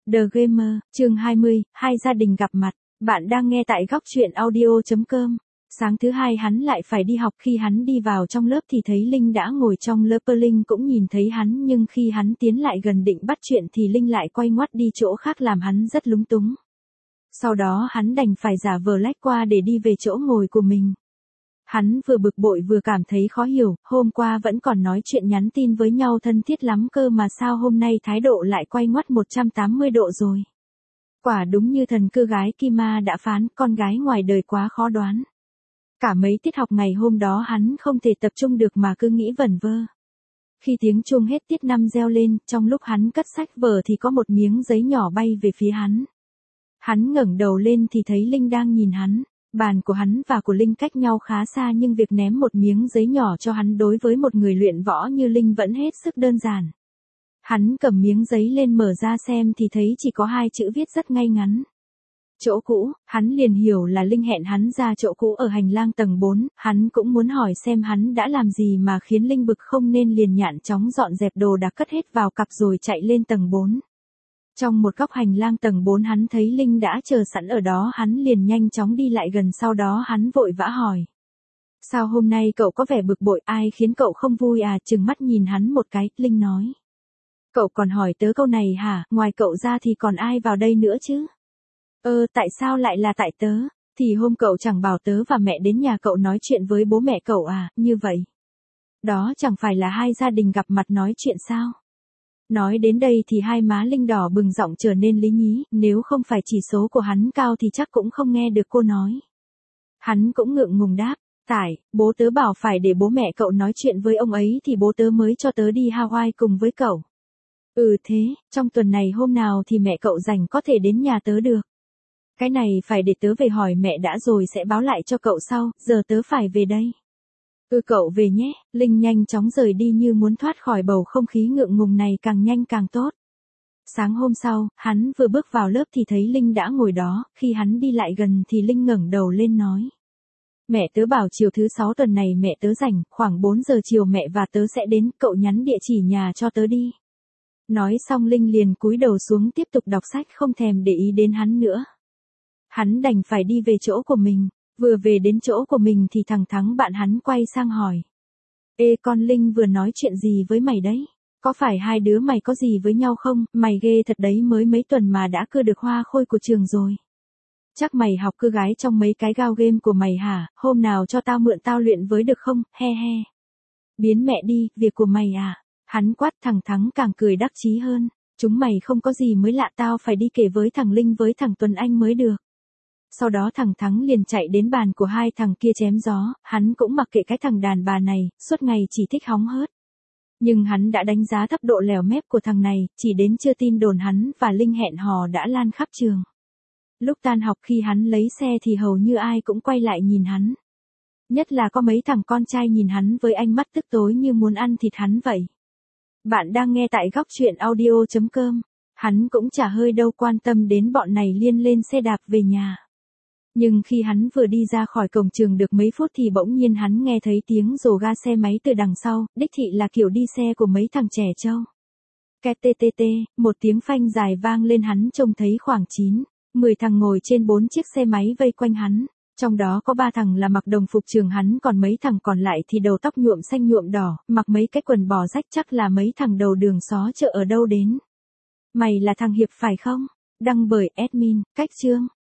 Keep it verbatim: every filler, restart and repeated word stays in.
The Gamer, chương hai mươi, hai gia đình gặp mặt. Bạn đang nghe tại góc truyện audio chấm com. Sáng thứ hai hắn lại phải đi học, khi hắn đi vào trong lớp thì thấy Linh đã ngồi trong lớp. Linh cũng nhìn thấy hắn, nhưng khi hắn tiến lại gần định bắt chuyện thì Linh lại quay ngoắt đi chỗ khác làm hắn rất lúng túng. Sau đó hắn đành phải giả vờ lách qua để đi về chỗ ngồi của mình. Hắn vừa bực bội vừa cảm thấy khó hiểu, hôm qua vẫn còn nói chuyện nhắn tin với nhau thân thiết lắm cơ mà sao hôm nay thái độ lại quay ngoắt một trăm tám mươi độ rồi. Quả đúng như thần cư gái Kima đã phán, con gái ngoài đời quá khó đoán. Cả mấy tiết học ngày hôm đó hắn không thể tập trung được mà cứ nghĩ vẩn vơ. Khi tiếng chuông hết tiết năm reo lên, trong lúc hắn cất sách vở thì có một miếng giấy nhỏ bay về phía hắn. Hắn ngẩng đầu lên thì thấy Linh đang nhìn hắn. Bàn của hắn và của Linh cách nhau khá xa, nhưng việc ném một miếng giấy nhỏ cho hắn đối với một người luyện võ như Linh vẫn hết sức đơn giản. Hắn cầm miếng giấy lên mở ra xem thì thấy chỉ có hai chữ viết rất ngay ngắn. Chỗ cũ. Hắn liền hiểu là Linh hẹn hắn ra chỗ cũ ở hành lang tầng bốn, hắn cũng muốn hỏi xem hắn đã làm gì mà khiến Linh bực không nên liền nhạn chóng dọn dẹp đồ đạc cất hết vào cặp rồi chạy lên tầng bốn. Trong một góc hành lang tầng bốn hắn thấy Linh đã chờ sẵn ở đó, hắn liền nhanh chóng đi lại gần, sau đó hắn vội vã hỏi. Sao hôm nay cậu có vẻ bực bội, ai khiến cậu không vui à? Trừng mắt nhìn hắn một cái, Linh nói. Cậu còn hỏi tớ câu này hả? Ngoài cậu ra thì còn ai vào đây nữa chứ? Ơ, tại sao lại là tại tớ? Thì hôm cậu chẳng bảo tớ và mẹ đến nhà cậu nói chuyện với bố mẹ cậu à, như vậy. Đó chẳng phải là hai gia đình gặp mặt nói chuyện sao? Nói đến đây thì hai má Linh đỏ bừng, giọng trở nên lý nhí, nếu không phải chỉ số của hắn cao thì chắc cũng không nghe được cô nói. Hắn cũng ngượng ngùng đáp, tại, bố tớ bảo phải để bố mẹ cậu nói chuyện với ông ấy thì bố tớ mới cho tớ đi Hawaii cùng với cậu. Ừ thế, trong tuần này hôm nào thì mẹ cậu rảnh có thể đến nhà tớ được. Cái này phải để tớ về hỏi mẹ đã rồi sẽ báo lại cho cậu sau, giờ tớ phải về đây. Ừ cậu về nhé. Linh nhanh chóng rời đi như muốn thoát khỏi bầu không khí ngượng ngùng này càng nhanh càng tốt. Sáng hôm sau, hắn vừa bước vào lớp thì thấy Linh đã ngồi đó, khi hắn đi lại gần thì Linh ngẩng đầu lên nói. Mẹ tớ bảo chiều thứ sáu tuần này mẹ tớ rảnh, khoảng bốn giờ chiều mẹ và tớ sẽ đến, cậu nhắn địa chỉ nhà cho tớ đi. Nói xong Linh liền cúi đầu xuống tiếp tục đọc sách, không thèm để ý đến hắn nữa. Hắn đành phải đi về chỗ của mình. Vừa về đến chỗ của mình thì thằng Thắng bạn hắn quay sang hỏi. Ê con Linh vừa nói chuyện gì với mày đấy? Có phải hai đứa mày có gì với nhau không? Mày ghê thật đấy, mới mấy tuần mà đã cưa được hoa khôi của trường rồi. Chắc mày học cưa gái trong mấy cái gao game của mày hả? Hôm nào cho tao mượn tao luyện với được không? He he. Biến mẹ đi, việc của mày à? Hắn quát. Thằng Thắng càng cười đắc chí hơn. Chúng mày không có gì mới lạ, tao phải đi kể với thằng Linh với thằng Tuấn Anh mới được. Sau đó thằng Thắng liền chạy đến bàn của hai thằng kia chém gió, hắn cũng mặc kệ cái thằng đàn bà này, suốt ngày chỉ thích hóng hớt. Nhưng hắn đã đánh giá thấp độ lèo mép của thằng này, chỉ đến chưa tin đồn hắn và Linh hẹn hò đã lan khắp trường. Lúc tan học khi hắn lấy xe thì hầu như ai cũng quay lại nhìn hắn. Nhất là có mấy thằng con trai nhìn hắn với ánh mắt tức tối như muốn ăn thịt hắn vậy. Bạn đang nghe tại góc truyện audio chấm com. Hắn cũng chả hơi đâu quan tâm đến bọn này, liên lên xe đạp về nhà. Nhưng khi hắn vừa đi ra khỏi cổng trường được mấy phút thì bỗng nhiên hắn nghe thấy tiếng rồ ga xe máy từ đằng sau, đích thị là kiểu đi xe của mấy thằng trẻ trâu. Két tê tê tê, một tiếng phanh dài vang lên, hắn trông thấy khoảng chín, mười thằng ngồi trên bốn chiếc xe máy vây quanh hắn. Trong đó có ba thằng là mặc đồng phục trường hắn, còn mấy thằng còn lại thì đầu tóc nhuộm xanh nhuộm đỏ, mặc mấy cái quần bò rách, chắc là mấy thằng đầu đường xó chợ ở đâu đến. Mày là thằng Hiệp phải không? Đăng bởi admin, Cách Chương.